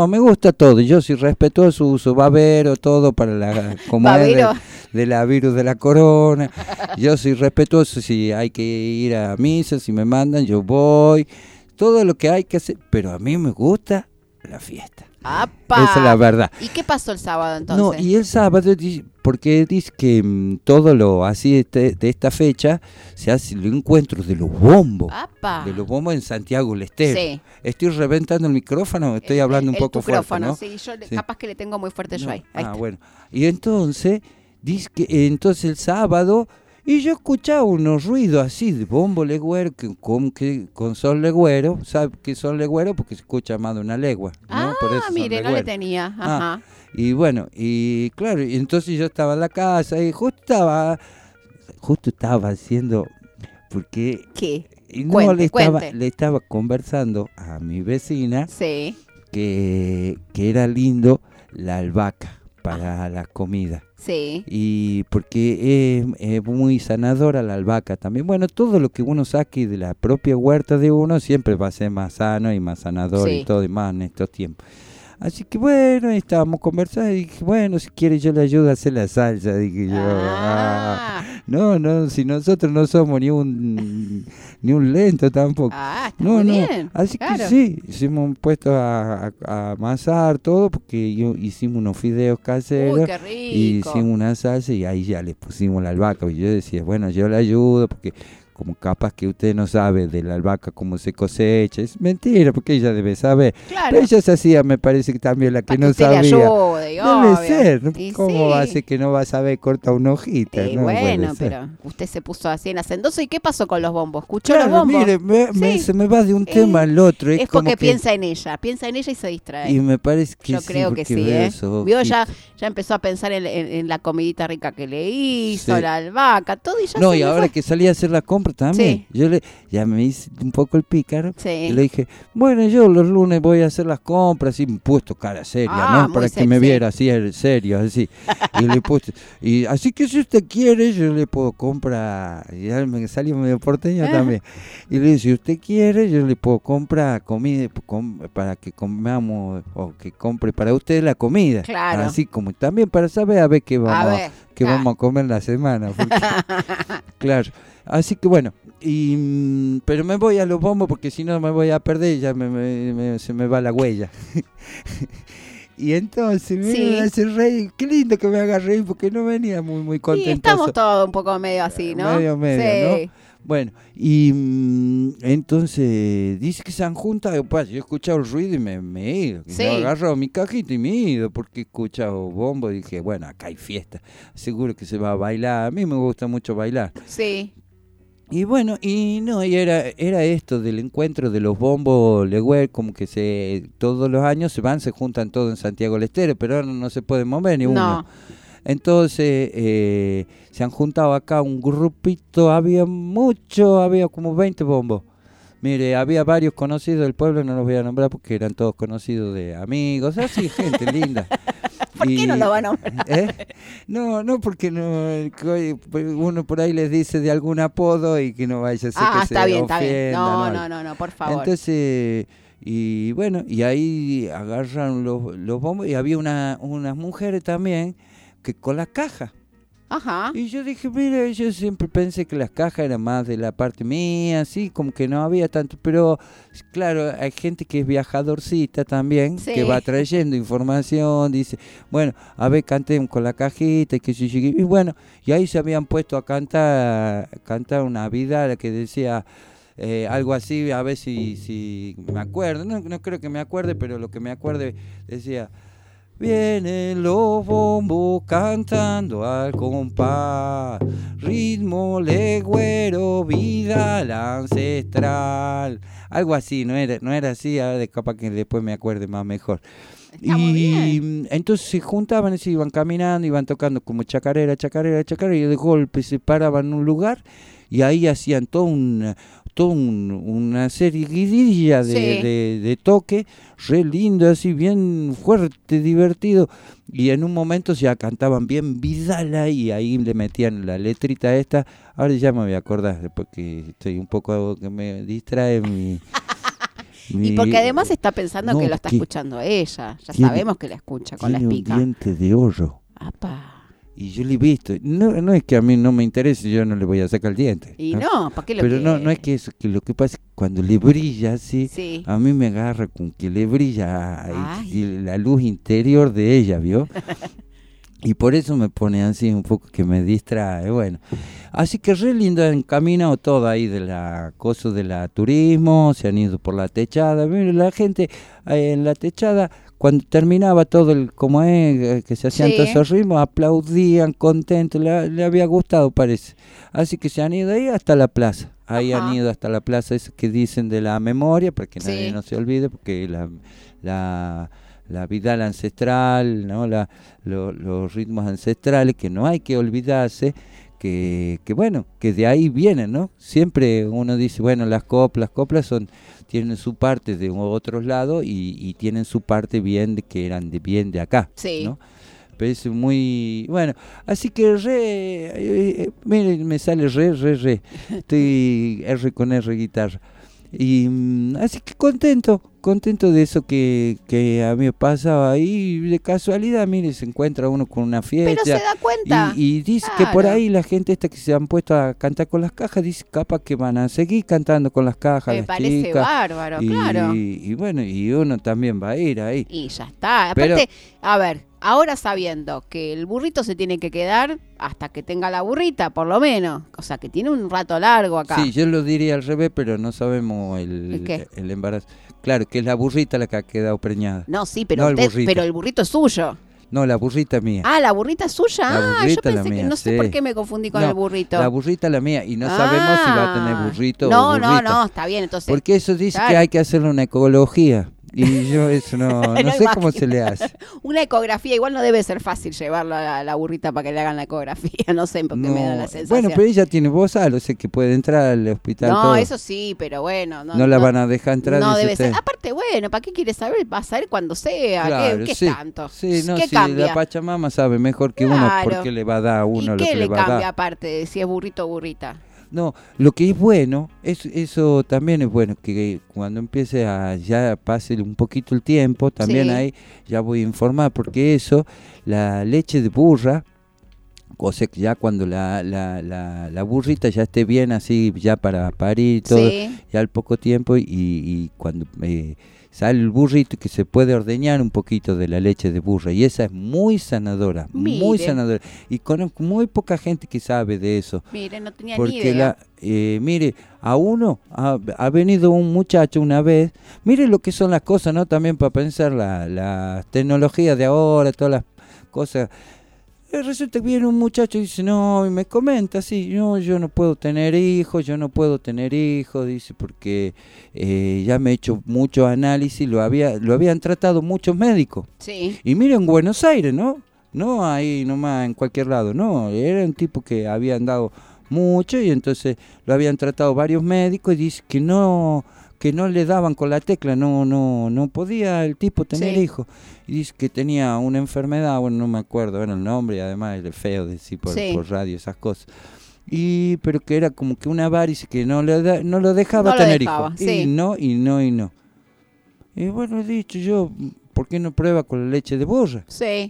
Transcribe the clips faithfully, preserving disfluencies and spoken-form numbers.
no, me gusta todo. Yo soy respetuoso, uso babero, todo para la como es de, de la virus de la corona. Yo soy respetuoso, si hay que ir a misa, si me mandan, yo voy. Todo lo que hay que hacer, pero a mí me gusta la fiesta. ¡Apa! Esa es la verdad. ¿Y qué pasó el sábado entonces? No, y el sábado, porque dice que um, todo lo así de, de esta fecha se hace los encuentros de los bombos. ¡Apa! De los bombos en Santiago del Estero. Sí. Estoy reventando el micrófono, estoy hablando el, un poco el micrófono, fuerte, ¿no? sí, yo Sí. capaz que le tengo muy fuerte No. yo ahí. ahí Ah, está. bueno. Y entonces, dice que entonces el sábado, y yo escuchaba unos ruidos así de bombo legüero, que, con, que, con sol legüero, ¿sabe qué son legüero? Porque se escucha más de una legua, ¿no? Ah, Por eso son mire, no le legüeros. tenía. Ajá. Ah, y bueno, y claro, y entonces yo estaba en la casa y justo estaba, justo estaba haciendo, porque ¿Qué? y no Cuente, le estaba, cuente. le estaba conversando a mi vecina Sí, que, que era lindo la albahaca para la comida. sí. Y porque es, es muy sanadora la albahaca también. Bueno, todo lo que uno saque de la propia huerta de uno siempre va a ser más sano y más sanador Sí. y todo y más en estos tiempos. Así que bueno, estábamos conversando y dije, bueno, si quiere yo le ayudo a hacer la salsa, dije yo. Ah, Ah, no, no, si nosotros no somos ni un ni un lento tampoco. ah está No, muy no, bien. así claro. que sí, hicimos puesto a, a, a amasar todo porque yo hicimos unos fideos caseros. Uy, qué Y rico. hicimos una salsa y ahí ya le pusimos la albahaca. Y yo decía, bueno, yo le ayudo porque como capaz que usted no sabe de la albahaca cómo se cosecha. Es mentira, porque ella debe saber. Claro. Pero ella se hacía, me parece que también la que Para no que usted le sabía. ayude, Debe obvio. ser, ¿no? Y ¿Cómo sí. va a ser que no va a saber cortar una hojita? Y No puede bueno, ser. pero usted se puso así en hacendoso. ¿Y qué pasó con los bombos? ¿Escuchó Claro, los bombos? mire, me- me- Sí. se me va de un Eh, tema al otro. Es, Es como porque que- piensa en ella, piensa en ella y se distrae. Y me parece que Yo sí, creo que porque sí, veo ¿eh? esos Vio, ya, ojitos. ya empezó a pensar en, en- en la comidita rica que le hizo, Sí. la albahaca, todo y ya No, se y me ahora fue. que salí a hacer la compra también, Sí. yo le, ya me hice un poco el pícaro Sí. y le dije, bueno, yo los lunes voy a hacer las compras y me he puesto cara seria, Ah, ¿no? muy Para que me sexy. viera así, el serio, así. Y le puse, y así que si usted quiere, yo le puedo comprar, y ya me salió medio porteño también. Y le dije, si usted quiere, yo le puedo comprar comida com- para que comamos, o que compre para usted la comida. Claro. Así como también para saber a ver qué vamos A a ver, que claro. vamos a comer la semana. porque- claro, así que bueno, y, mm, pero me voy a los bombos porque si no me voy a perder y ya me, me- me- se me va la huella. Y entonces me Sí. hace reír, qué lindo que me haga reír porque no venía muy muy Y contento. estamos todos un poco medio así, ¿no? Medio, medio, sí. Bueno, y mm, entonces dice que se han juntado, pues, yo he escuchado el ruido y me, me he ido. Sí. Yo he agarrado mi cajita y me he ido porque he escuchado bombo y dije, bueno, acá hay fiesta, seguro que se va a bailar, a mí me gusta mucho bailar. Sí. Y bueno, y no, y era, era esto del encuentro de los bombos legüer, como que se todos los años se van, se juntan todos en Santiago del Estero, pero ahora no se puede mover ni uno. No. Entonces eh, se han juntado acá un grupito, había mucho, había como veinte bombos. Mire, había varios conocidos del pueblo, no los voy a nombrar porque eran todos conocidos de amigos, así, gente linda. ¿Por qué no lo va a nombrar? ¿Eh? No, no, porque no, que uno por ahí les dice de algún apodo y que no vaya a ser Ah, que está se bien, está bien. ofendan, No, ¿no? no, no, no, por favor. Entonces, y bueno, y ahí agarran los, los bombos y había una, unas mujeres también que con las cajas. Ajá. Y yo dije, mira, yo siempre pensé que las cajas eran más de la parte mía, así, como que no había tanto, pero claro, hay gente que es viajadorcita también, Sí. que va trayendo información, dice, bueno, a ver, cantemos con la cajita, y que yo llegué, y bueno, y ahí se habían puesto a cantar, a cantar una vida que decía eh, algo así, a ver si, si me acuerdo, no, no creo que me acuerde, pero lo que me acuerde decía... Vienen los bombos cantando al compás, ritmo legüero, vida la ancestral. Algo así, no era, no era así, ahora de capaz que después me acuerde más mejor. Está muy Y bien. entonces se juntaban y se iban caminando, iban tocando como chacarera, chacarera, chacarera, y de golpe se paraban en un lugar y ahí hacían todo un... toda un, una serie guidilla de, Sí. de, de toque, re lindo, así bien fuerte, divertido, y en un momento ya cantaban bien Vidala y ahí le metían la letrita esta, ahora ya me voy a acordar porque estoy un poco que me distrae mi... Y porque además está pensando no, que lo está que escuchando ella. Ya tiene- sabemos que la escucha con la tiene un espica. diente de oro. Apa. Y yo le he visto. No, no es que a mí no me interese, yo no le voy a sacar el diente. Y ¿no? no, ¿para qué lo Pero no, quiere? no es que eso, que lo que pasa es que cuando le brilla así, Sí. a mí me agarra con que le brilla ahí, Ay. y la luz interior de ella, ¿vio? Y por eso me pone así un poco que me distrae, bueno. Así que re lindo, han caminado todo ahí de la cosa de la turismo, se han ido por la techada. Mire, la gente eh, en la techada, cuando terminaba todo el, como es, eh, que se hacían Sí. todos esos ritmos, aplaudían, contentos, le, le había gustado parece. Así que se han ido ahí hasta la plaza. Ahí Ajá. han ido hasta la plaza, esa que dicen de la memoria, para que Sí. nadie no se olvide, porque la... la la Vidal ancestral, ¿no? la, lo, los ritmos ancestrales, que no hay que olvidarse, que, que bueno, que de ahí vienen, ¿no? Siempre uno dice, bueno, las coplas, coplas son, tienen su parte de otros lados y, y tienen su parte bien de que eran de bien de acá, Sí. ¿no? Pero es muy, bueno, así que re, eh, eh, mire, me sale re, re, re, estoy R con R guitarra. Y mm, así que contento, contento de eso que, que a mí me pasaba ahí, de casualidad, mire, se encuentra uno con una fiesta. Pero se da cuenta. Y, y dice que por Claro. ahí la gente esta que se han puesto a cantar con las cajas, dice capaz que van a seguir cantando con las cajas, Me las parece chicas. bárbaro, y, claro. y bueno, y uno también va a ir ahí. Y ya está. Pero- Aparte, a ver, ahora sabiendo que el burrito se tiene que quedar hasta que tenga la burrita, por lo menos. O sea, que tiene un rato largo acá. Sí, yo lo diría al revés, pero no sabemos el, ¿El qué? el embarazo. Claro, que es la burrita la que ha quedado preñada. No, sí, pero, No, el usted- burrito. pero el burrito es suyo. No, la burrita mía. Ah, la burrita es suya. La ah, yo burrita la pensé que mía, no sé sí. por qué me confundí con No, el burrito. La burrita la mía, y no sabemos si va a tener Ah. burrito no, o burrita. No, no, está bien, entonces. Porque eso dice Claro. que hay que hacerle una ecología. Y yo eso no, no No sé cómo imagino. se le hace. Una ecografía, igual no debe ser fácil llevarlo a la, la burrita para que le hagan la ecografía, no sé, porque No, me da la sensación. bueno, pero ella tiene bozal, o sea que puede entrar al hospital no, todo. eso sí, pero bueno. No, no la van a dejar entrar, No dice debe usted. ser. Aparte, bueno, ¿para qué quiere saber? Va a saber cuando sea. ¿Qué- Claro, ¿Qué, sí. es tanto? Sí, no, ¿Qué si cambia? la Pachamama sabe mejor que uno, Claro. porque le va a dar a uno ¿Y lo qué que le le va a cambia dar. aparte de si es burrito o burrita? No, lo que es bueno, es, eso también es bueno, que cuando empiece a ya pase un poquito el tiempo, también Sí. ahí ya voy a informar, porque eso, la leche de burra, o sea que ya cuando la, la, la, la burrita ya esté bien así, ya para parir y todo, Sí. ya al poco tiempo, y, y cuando eh, sale el burrito, que se puede ordeñar un poquito de la leche de burra, y esa es muy sanadora, muy Mire. sanadora, y conozco muy poca gente que sabe de eso. Mire, no tenía ni Porque idea. la, eh, mire, a uno ha, ha venido un muchacho una vez, mire lo que son las cosas, ¿no? También para pensar la, la tecnología de ahora, todas las cosas. Eh, Resulta que viene un muchacho y dice, no, y me comenta, sí, no, yo no puedo tener hijos, yo no puedo tener hijos, dice, porque eh, ya me he hecho mucho análisis, lo, había, lo habían tratado muchos médicos. Sí. Y mire, en Buenos Aires, ¿no? No ahí nomás en cualquier lado, no, era un tipo que había andado mucho y entonces lo habían tratado varios médicos y dice que no que no le daban con la tecla, no no no podía el tipo tener Sí. hijos. Y dice que tenía una enfermedad, bueno, no me acuerdo, era el nombre, y además es feo decir por, Sí. por radio esas cosas. Y pero que era como que una varice que no le da- no lo dejaba No lo tener dejaba, hijos. sí. Y no y no y no. Y bueno, he dicho yo, ¿por qué no prueba con la leche de burra? Sí.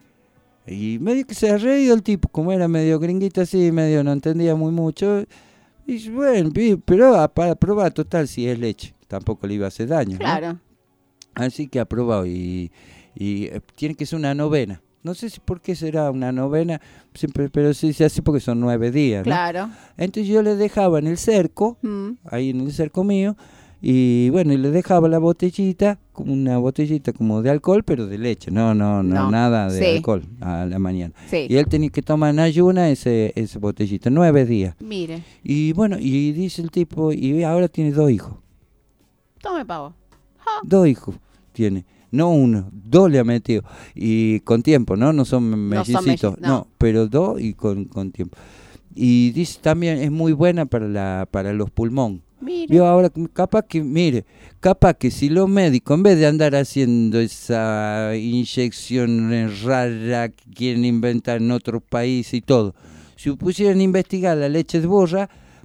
Y medio que se ha reído el tipo, como era medio gringuito así, medio no entendía muy mucho. Y dice, bueno, pi- pero a- para probar, total, si es leche, tampoco le iba a hacer daño, ¿no? Claro. Así que ha probado y, y eh, tiene que ser una novena. No sé si por qué será una novena, siempre, pero sí se hace porque son nueve días, ¿no? Claro. Entonces yo le dejaba en el cerco, Mm. ahí en el cerco mío, y bueno, y le dejaba la botellita, como una botellita como de alcohol, pero de leche, no, no, no, No, nada de sí. alcohol a la mañana. Sí. Y él tenía que tomar en ayuna ese, ese botellita, nueve días. Mire. Y bueno, y dice el tipo, y ahora tiene dos hijos, Tome pavo. dos hijos tiene. No uno, dos le ha metido. Y con tiempo, ¿no? No son No son mellicitos, melliz- no. no. pero dos y con, con tiempo. Y dice también, es muy buena para la para los pulmón. Mire. Yo ahora, capaz que, mire, capaz que si los médicos, en vez de andar haciendo esa inyección rara que quieren inventar en otros países y todo, si pusieran a investigar la leche de burra,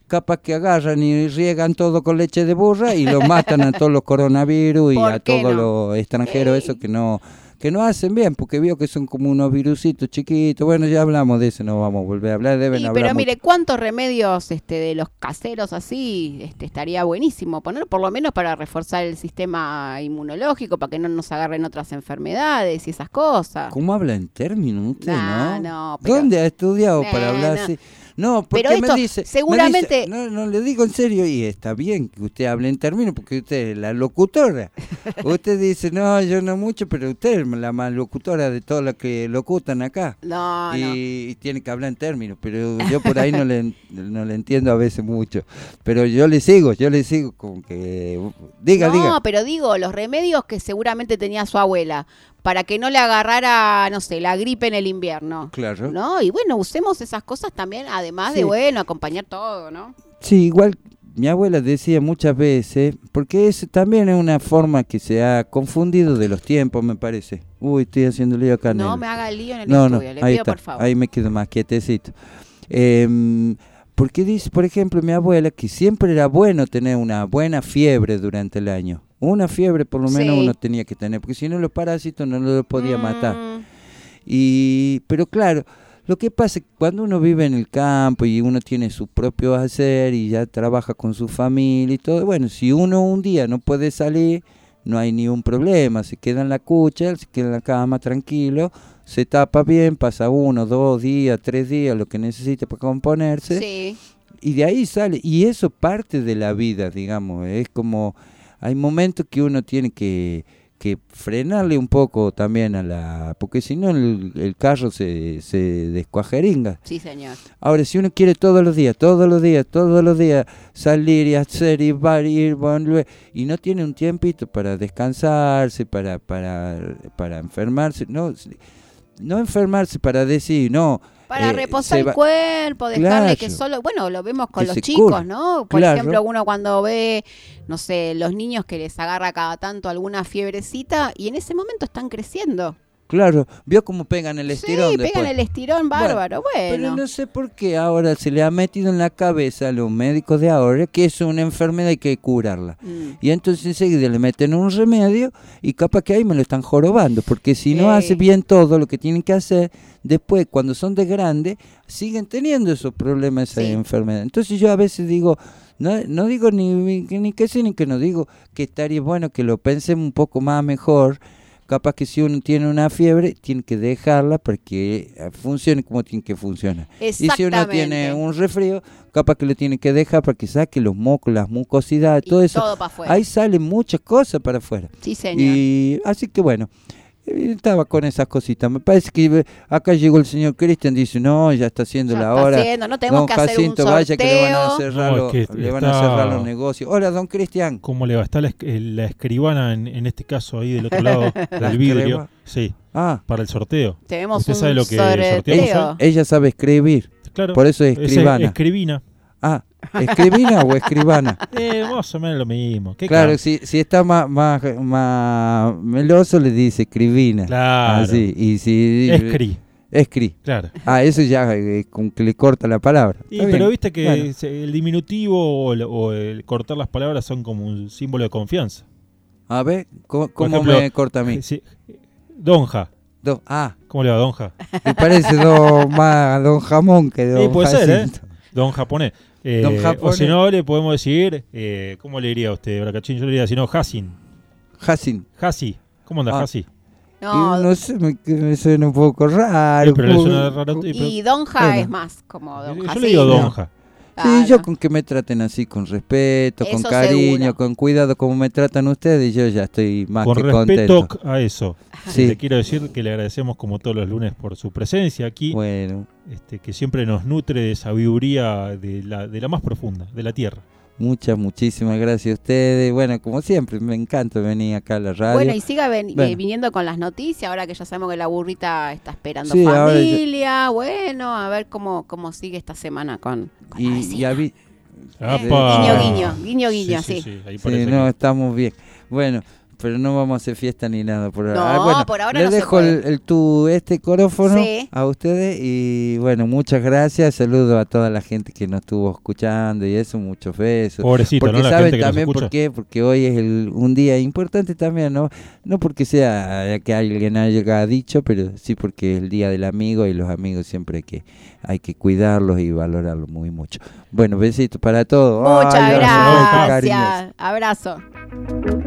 capaz que agarran y riegan todo con leche de burra y lo matan a todos los coronavirus y a todos no? los extranjeros, Ey. eso que no que no hacen bien, porque vio que son como unos virusitos chiquitos. Bueno, ya hablamos de eso, no vamos a volver a hablar, deben sí, hablar pero mucho. Mire, ¿cuántos remedios este, de los caseros así este, estaría buenísimo poner, por lo menos para reforzar el sistema inmunológico, para que no nos agarren otras enfermedades y esas cosas? ¿Cómo habla en términos usted, nah, no? no pero, ¿Dónde ha estudiado nah, para hablar no. así? No, porque pero esto, me dice, seguramente... me dice, no, no, le digo en serio, y está bien que usted hable en términos, porque usted es la locutora. Usted dice, no, yo no mucho, pero usted es la más locutora de todas las que locutan acá. No, y, no. y tiene que hablar en términos, pero yo por ahí no le, no le entiendo a veces mucho. Pero yo le sigo, yo le sigo con que... Diga, no, diga. No, pero digo, los remedios que seguramente tenía su abuela, para que no le agarrara, no sé, la gripe en el invierno. Claro. ¿No? Y bueno, usemos esas cosas también, además sí. de, bueno, acompañar todo, ¿no? Sí, igual mi abuela decía muchas veces, porque es también es una forma que se ha confundido de los tiempos, me parece. Uy, estoy haciendo lío acá. No Nel. me haga lío en el no, estudio, no, le ahí pido está, por favor. Ahí me quedo más quietecito. Eh, porque dice, por ejemplo, mi abuela que siempre era bueno tener una buena fiebre durante el año. Una fiebre por lo menos sí. uno tenía que tener, porque si no los parásitos no los podía mm. matar. Y, pero claro, lo que pasa es que cuando uno vive en el campo y uno tiene su propio hacer y ya trabaja con su familia y todo, bueno, si uno un día no puede salir, no hay ni un problema, se queda en la cucha, se queda en la cama tranquilo, se tapa bien, pasa uno, dos días, tres días, lo que necesite para componerse, sí. y de ahí sale, y eso parte de la vida, digamos, es como... Hay momentos que uno tiene que, que frenarle un poco también a la... Porque si no el, el carro se, se descuajeringa. Sí, señor. Ahora, si uno quiere todos los días, todos los días, todos los días salir y hacer y ir, volver, y no tiene un tiempito para descansarse, para, para, para enfermarse, no, no enfermarse para decir, no... Para eh, reposar el va... cuerpo, dejarle claro, que solo... Bueno, lo vemos con que los se chicos, cure. ¿no? Por claro. ejemplo, uno cuando ve, no sé, los niños que les agarra cada tanto alguna fiebrecita y en ese momento están creciendo. Claro, vio cómo pegan el estirón. Sí, después. pegan el estirón bárbaro, bueno, bueno. Pero no sé por qué ahora se le ha metido en la cabeza a los médicos de ahora que es una enfermedad y hay que curarla. Mm. Y entonces enseguida le meten un remedio y capaz que ahí me lo están jorobando, porque si no Ey. hace bien todo lo que tienen que hacer, después cuando son de grande siguen teniendo esos problemas, esa sí. enfermedad. Entonces yo a veces digo... No, no digo ni, ni que sí ni que no, digo que estaría bueno que lo pensemos un poco más mejor. Capaz que si uno tiene una fiebre, tiene que dejarla para que funcione como tiene que funcionar. Y si uno tiene un resfrío, capaz que lo tiene que dejar para que saque los mocos, las mucosidades, todo eso. Todo para afuera. Ahí salen muchas cosas para afuera. Sí, señor. Y así que bueno, estaba con esas cositas. Me parece que acá llegó el señor Cristian, dice, no, ya está haciendo ya la está hora. Haciendo. No tenemos don que hacer Jacinto, un sorteo. Vaya que le van a cerrar, no, los, es que le van está... a cerrar los negocios. Hola, don Cristian. ¿Cómo le va? Está la, la escribana en, en este caso ahí del otro lado del vidrio. Sí, ah. para el sorteo. Tenemos ¿Usted un sabe lo que sorteo. sorteamos? Ella sabe escribir. Claro. Por eso es escribana. Es escribina. Ah, ¿escribina o escribana? Eh, más o menos lo mismo. ¿Qué claro, si, si está más, más, más meloso le dice escribina. Claro. Así, y si Escri. Escri. Claro. Ah, eso ya eh, con que le corta la palabra. Y, pero viste que bueno. el diminutivo o el, o el cortar las palabras son como un símbolo de confianza. A ver, ¿cómo, cómo ejemplo, me corta a mí? Sí, Donja. Do, ah. ¿Cómo le va, Donja? Me parece do, más Don Jamón que Don sí, puede Jacinto. ser, ¿eh? Don Japonés. Eh, Don Japonés. O si no, le podemos decir, eh, ¿cómo le diría a usted, Bracachín? Yo le diría, si no, Hassin. Hassin. Hassi. ¿Cómo anda, ah. Hassi? No, no sé, me, me suena un poco raro. Sí, pero le suena raro. Y, y Donja bueno. es más como Don Yo, yo le digo Donja. Sí, claro. Yo con que me traten así, con respeto, eso con cariño, seguro. Con cuidado como me tratan ustedes, yo ya estoy más con que contento. Con respeto a eso. Sí. Le quiero decir que le agradecemos como todos los lunes por su presencia aquí. Bueno. Este, que siempre nos nutre de sabiduría de la, de la más profunda, de la tierra. Muchas, muchísimas gracias a ustedes. Bueno, como siempre, me encanta venir acá a la radio. Bueno, y siga ven, bueno. eh, viniendo con las noticias, ahora que ya sabemos que la burrita está esperando sí, familia. Ya... Bueno, a ver cómo, cómo sigue esta semana con, con y, la y avi... eh, Guiño, guiño, guiño, guiño, sí. Sí, sí, sí, sí no, que... estamos bien. Bueno, pero no vamos a hacer fiesta ni nada por ahora. No, Ah, bueno, por ahora les no se dejo puede. el, el tu este corófono Sí. a ustedes y bueno, muchas gracias, saludo a toda la gente que nos estuvo escuchando y eso, muchos besos. Pobrecito, Porque ¿no? La saben gente que nos también escucha. por qué, porque hoy es el, un día importante también, ¿no? No porque sea que alguien haya dicho, pero sí porque es el día del amigo y los amigos siempre hay que, hay que cuidarlos y valorarlos muy mucho. Bueno, besitos para todos. Muchas Ay, gracias. qué cariñoso. gracias. Abrazo.